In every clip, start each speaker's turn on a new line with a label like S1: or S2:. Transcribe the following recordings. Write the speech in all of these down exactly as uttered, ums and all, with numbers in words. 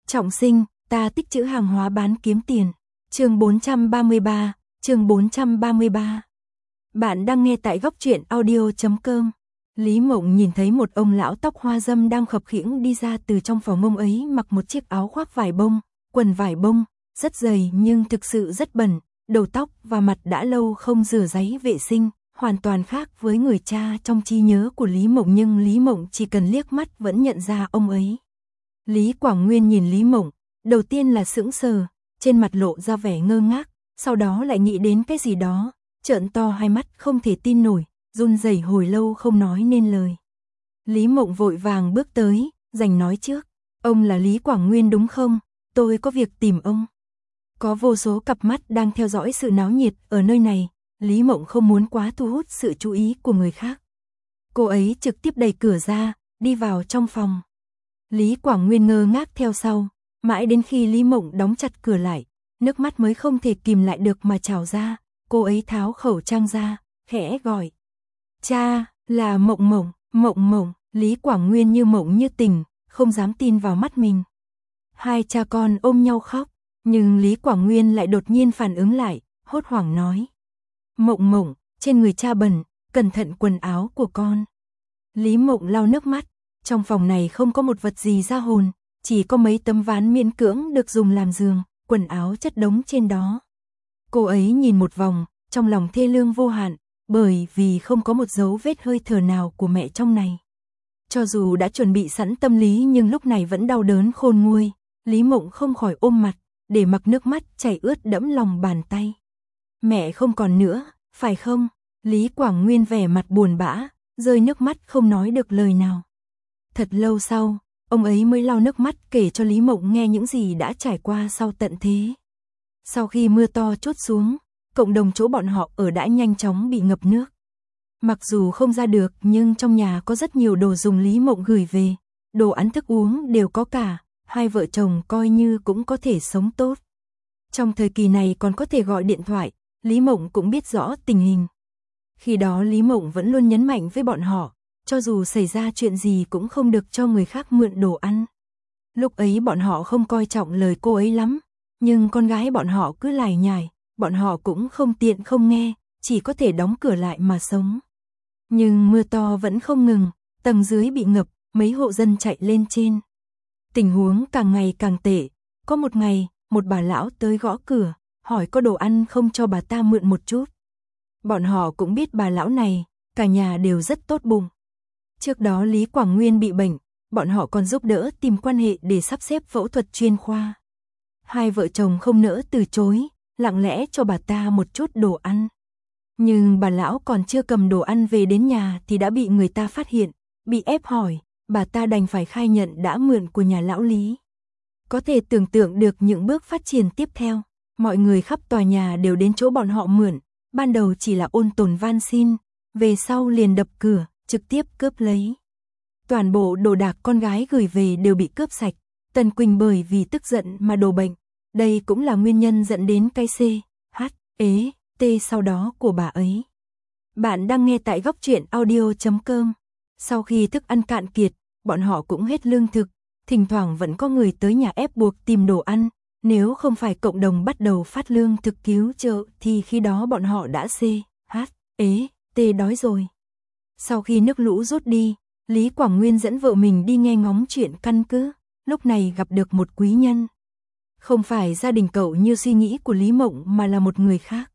S1: Trọng sinh, ta tích trữ hàng hóa bán kiếm tiền. Chương bốn trăm ba mươi ba, chương bốn trăm ba mươi ba. Bạn đang nghe tại góc truyện audio chấm com. Lý Mộng nhìn thấy một ông lão tóc hoa râm đang khập khiễng đi ra từ trong phòng. Ông ấy mặc một chiếc áo khoác vải bông, quần vải bông, rất dày nhưng thực sự rất bẩn, đầu tóc và mặt đã lâu không rửa ráy vệ sinh, hoàn toàn khác với người cha trong trí nhớ của Lý Mộng, nhưng Lý Mộng chỉ cần liếc mắt vẫn nhận ra ông ấy. Lý Quảng Nguyên nhìn Lý Mộng, đầu tiên là sững sờ, trên mặt lộ ra vẻ ngơ ngác, sau đó lại nghĩ đến cái gì đó, trợn to hai mắt không thể tin nổi, run rẩy hồi lâu không nói nên lời. Lý Mộng vội vàng bước tới, giành nói trước, ông là Lý Quảng Nguyên đúng không? Tôi có việc tìm ông. Có vô số cặp mắt đang theo dõi sự náo nhiệt ở nơi này, Lý Mộng không muốn quá thu hút sự chú ý của người khác. Cô ấy trực tiếp đẩy cửa ra, đi vào trong phòng. Lý Quảng Nguyên ngơ ngác theo sau, mãi đến khi Lý Mộng đóng chặt cửa lại, nước mắt mới không thể kìm lại được mà trào ra. Cô ấy tháo khẩu trang ra, khẽ gọi. Cha, là Mộng Mộng, Mộng Mộng. Lý Quảng Nguyên như mộng như tỉnh, không dám tin vào mắt mình. Hai cha con ôm nhau khóc, nhưng Lý Quảng Nguyên lại đột nhiên phản ứng lại, hốt hoảng nói. Mộng Mộng, trên người cha bẩn, cẩn thận quần áo của con. Lý Mộng lau nước mắt, trong phòng này không có một vật gì ra hồn, chỉ có mấy tấm ván miễn cưỡng được dùng làm giường, quần áo chất đống trên đó. Cô ấy nhìn một vòng, trong lòng thê lương vô hạn, bởi vì không có một dấu vết hơi thở nào của mẹ trong này. Cho dù đã chuẩn bị sẵn tâm lý nhưng lúc này vẫn đau đớn khôn nguôi, Lý Mộng không khỏi ôm mặt, để mặc nước mắt chảy ướt đẫm lòng bàn tay. Mẹ không còn nữa, phải không? Lý Quảng Nguyên vẻ mặt buồn bã, rơi nước mắt không nói được lời nào. Thật lâu sau, ông ấy mới lau nước mắt kể cho Lý Mộng nghe những gì đã trải qua sau tận thế. Sau khi mưa to trút xuống, cộng đồng chỗ bọn họ ở đã nhanh chóng bị ngập nước. Mặc dù không ra được nhưng trong nhà có rất nhiều đồ dùng Lý Mộng gửi về, đồ ăn thức uống đều có cả, hai vợ chồng coi như cũng có thể sống tốt. Trong thời kỳ này còn có thể gọi điện thoại, Lý Mộng cũng biết rõ tình hình. Khi đó Lý Mộng vẫn luôn nhấn mạnh với bọn họ, cho dù xảy ra chuyện gì cũng không được cho người khác mượn đồ ăn. Lúc ấy bọn họ không coi trọng lời cô ấy lắm, nhưng con gái bọn họ cứ lải nhải, bọn họ cũng không tiện không nghe, chỉ có thể đóng cửa lại mà sống. Nhưng mưa to vẫn không ngừng, tầng dưới bị ngập, mấy hộ dân chạy lên trên. Tình huống càng ngày càng tệ, có một ngày, một bà lão tới gõ cửa, hỏi có đồ ăn không cho bà ta mượn một chút. Bọn họ cũng biết bà lão này, cả nhà đều rất tốt bụng. Trước đó Lý Quảng Nguyên bị bệnh, bọn họ còn giúp đỡ tìm quan hệ để sắp xếp phẫu thuật chuyên khoa. Hai vợ chồng không nỡ từ chối, lặng lẽ cho bà ta một chút đồ ăn. Nhưng bà lão còn chưa cầm đồ ăn về đến nhà thì đã bị người ta phát hiện, bị ép hỏi, bà ta đành phải khai nhận đã mượn của nhà lão Lý. Có thể tưởng tượng được những bước phát triển tiếp theo, mọi người khắp tòa nhà đều đến chỗ bọn họ mượn, ban đầu chỉ là ôn tồn van xin, về sau liền đập cửa, trực tiếp cướp lấy. Toàn bộ đồ đạc con gái gửi về đều bị cướp sạch, Tần Quỳnh bởi vì tức giận mà đổ bệnh, đây cũng là nguyên nhân dẫn đến cái C, H, ế, T sau đó của bà ấy. Bạn đang nghe tại góc truyện audio chấm com. Sau khi thức ăn cạn kiệt, bọn họ cũng hết lương thực, thỉnh thoảng vẫn có người tới nhà ép buộc tìm đồ ăn, nếu không phải cộng đồng bắt đầu phát lương thực cứu trợ thì khi đó bọn họ đã C, H, ế, T đói rồi. Sau khi nước lũ rút đi, Lý Quảng Nguyên dẫn vợ mình đi nghe ngóng chuyện căn cứ, lúc này gặp được một quý nhân. Không phải gia đình cậu như suy nghĩ của Lý Mộng mà là một người khác.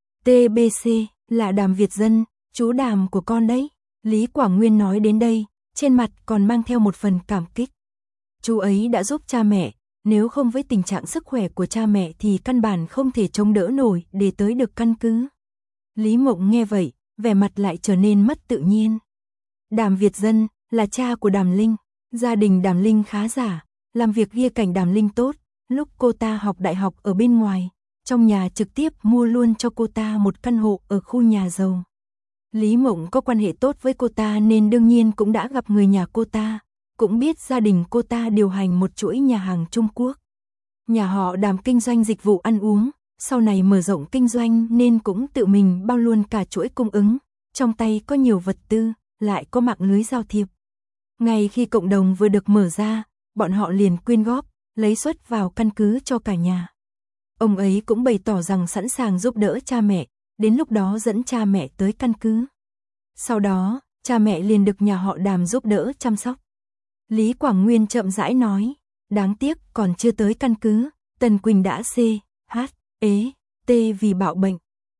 S1: tê bê xê, là Đàm Việt Dân, chú Đàm của con đấy. Lý Quảng Nguyên nói đến đây, trên mặt còn mang theo một phần cảm kích. Chú ấy đã giúp cha mẹ, nếu không với tình trạng sức khỏe của cha mẹ thì căn bản không thể chống đỡ nổi để tới được căn cứ. Lý Mộng nghe vậy, vẻ mặt lại trở nên mất tự nhiên. Đàm Việt Dân là cha của Đàm Linh, gia đình Đàm Linh khá giả, làm việc ghi cảnh Đàm Linh tốt, lúc cô ta học đại học ở bên ngoài, trong nhà trực tiếp mua luôn cho cô ta một căn hộ ở khu nhà giàu. Lý Mộng có quan hệ tốt với cô ta nên đương nhiên cũng đã gặp người nhà cô ta, cũng biết gia đình cô ta điều hành một chuỗi nhà hàng Trung Quốc. Nhà họ Đàm kinh doanh dịch vụ ăn uống, sau này mở rộng kinh doanh nên cũng tự mình bao luôn cả chuỗi cung ứng, trong tay có nhiều vật tư, lại có mạng lưới giao thiệp. Ngay khi cộng đồng vừa được mở ra, bọn họ liền quyên góp, lấy suất vào căn cứ cho cả nhà. Ông ấy cũng bày tỏ rằng sẵn sàng giúp đỡ cha mẹ, đến lúc đó dẫn cha mẹ tới căn cứ. Sau đó, cha mẹ liền được nhà họ Đàm giúp đỡ chăm sóc. Lý Quảng Nguyên chậm rãi nói, đáng tiếc còn chưa tới căn cứ, Tần Quỳnh đã C, H, ế, T vì bạo bệnh.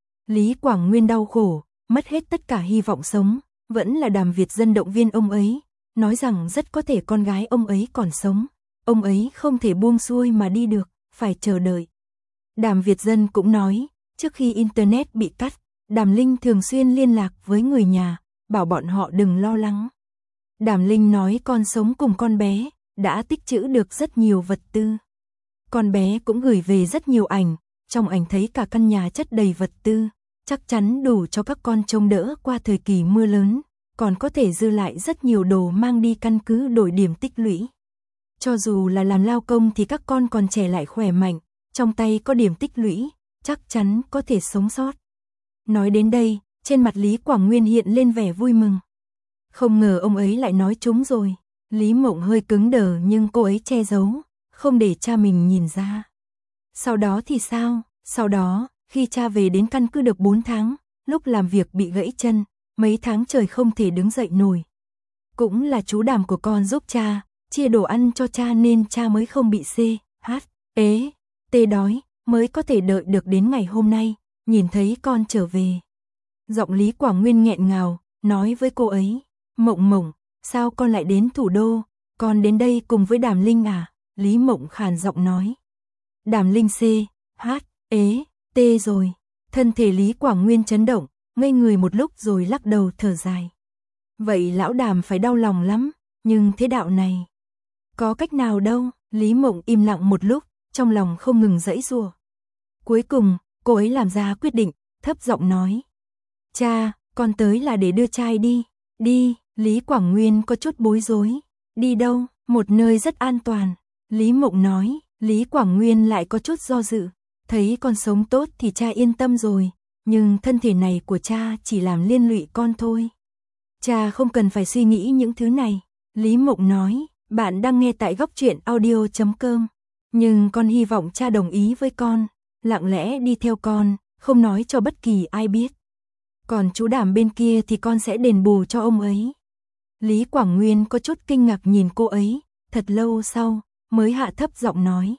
S1: Lý Quảng Nguyên đau khổ, mất hết tất cả hy vọng sống, vẫn là Đàm Việt Dân động viên ông ấy, nói rằng rất có thể con gái ông ấy còn sống, ông ấy không thể buông xuôi mà đi được, phải chờ đợi. Đàm Việt Dân cũng nói, trước khi Internet bị cắt, Đàm Linh thường xuyên liên lạc với người nhà, bảo bọn họ đừng lo lắng. Đàm Linh nói con sống cùng con bé, đã tích trữ được rất nhiều vật tư. Con bé cũng gửi về rất nhiều ảnh, trong ảnh thấy cả căn nhà chất đầy vật tư, chắc chắn đủ cho các con trông đỡ qua thời kỳ mưa lớn, còn có thể dư lại rất nhiều đồ mang đi căn cứ đổi điểm tích lũy. Cho dù là làm lao công thì các con còn trẻ lại khỏe mạnh, trong tay có điểm tích lũy, chắc chắn có thể sống sót. Nói đến đây, trên mặt Lý Quảng Nguyên hiện lên vẻ vui mừng. Không ngờ ông ấy lại nói trúng rồi. Lý Mộng hơi cứng đờ nhưng cô ấy che giấu, không để cha mình nhìn ra. Sau đó thì sao? Sau đó, khi cha về đến căn cứ được bốn tháng, lúc làm việc bị gãy chân, mấy tháng trời không thể đứng dậy nổi. Cũng là chú Đàm của con giúp cha, chia đồ ăn cho cha nên cha mới không bị C, H, ế, T đói, mới có thể đợi được đến ngày hôm nay, nhìn thấy con trở về. Giọng Lý Quảng Nguyên nghẹn ngào, nói với cô ấy, Mộng Mộng, sao con lại đến thủ đô, con đến đây cùng với Đàm Linh à? Lý Mộng khàn giọng nói. Đàm Linh C, H, ế, T rồi. Thân thể Lý Quảng Nguyên chấn động, ngây người một lúc rồi lắc đầu thở dài. Vậy lão Đàm phải đau lòng lắm, nhưng thế đạo này, có cách nào đâu. Lý Mộng im lặng một lúc, trong lòng không ngừng giãy giụa. Cuối cùng, cô ấy làm ra quyết định, thấp giọng nói. Cha, con tới là để đưa trai đi. Đi, Lý Quảng Nguyên có chút bối rối. Đi đâu? Một nơi rất an toàn. Lý Mộng nói, Lý Quảng Nguyên lại có chút do dự. Thấy con sống tốt thì cha yên tâm rồi, nhưng thân thể này của cha chỉ làm liên lụy con thôi. Cha không cần phải suy nghĩ những thứ này. Lý Mộng nói, bạn đang nghe tại góc truyện audio chấm com. Nhưng con hy vọng cha đồng ý với con, lặng lẽ đi theo con, không nói cho bất kỳ ai biết. Còn chú Đàm bên kia thì con sẽ đền bù cho ông ấy. Lý Quảng Nguyên có chút kinh ngạc nhìn cô ấy, thật lâu sau, mới hạ thấp giọng nói.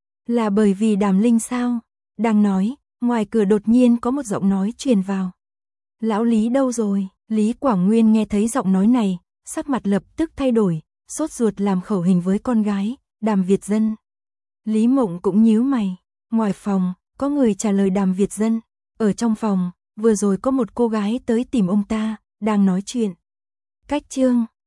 S1: Là bởi vì Đàm Linh sao? Đang nói, ngoài cửa đột nhiên có một giọng nói truyền vào. Lão Lý đâu rồi? Lý Quảng Nguyên nghe thấy giọng nói này, sắc mặt lập tức thay đổi, sốt ruột làm khẩu hình với con gái, Đàm Việt Dân. Lý Mộng cũng nhíu mày, ngoài phòng, có người trả lời Đàm Việt Dân. Ở trong phòng, vừa rồi có một cô gái tới tìm ông ta, đang nói chuyện. Cách chương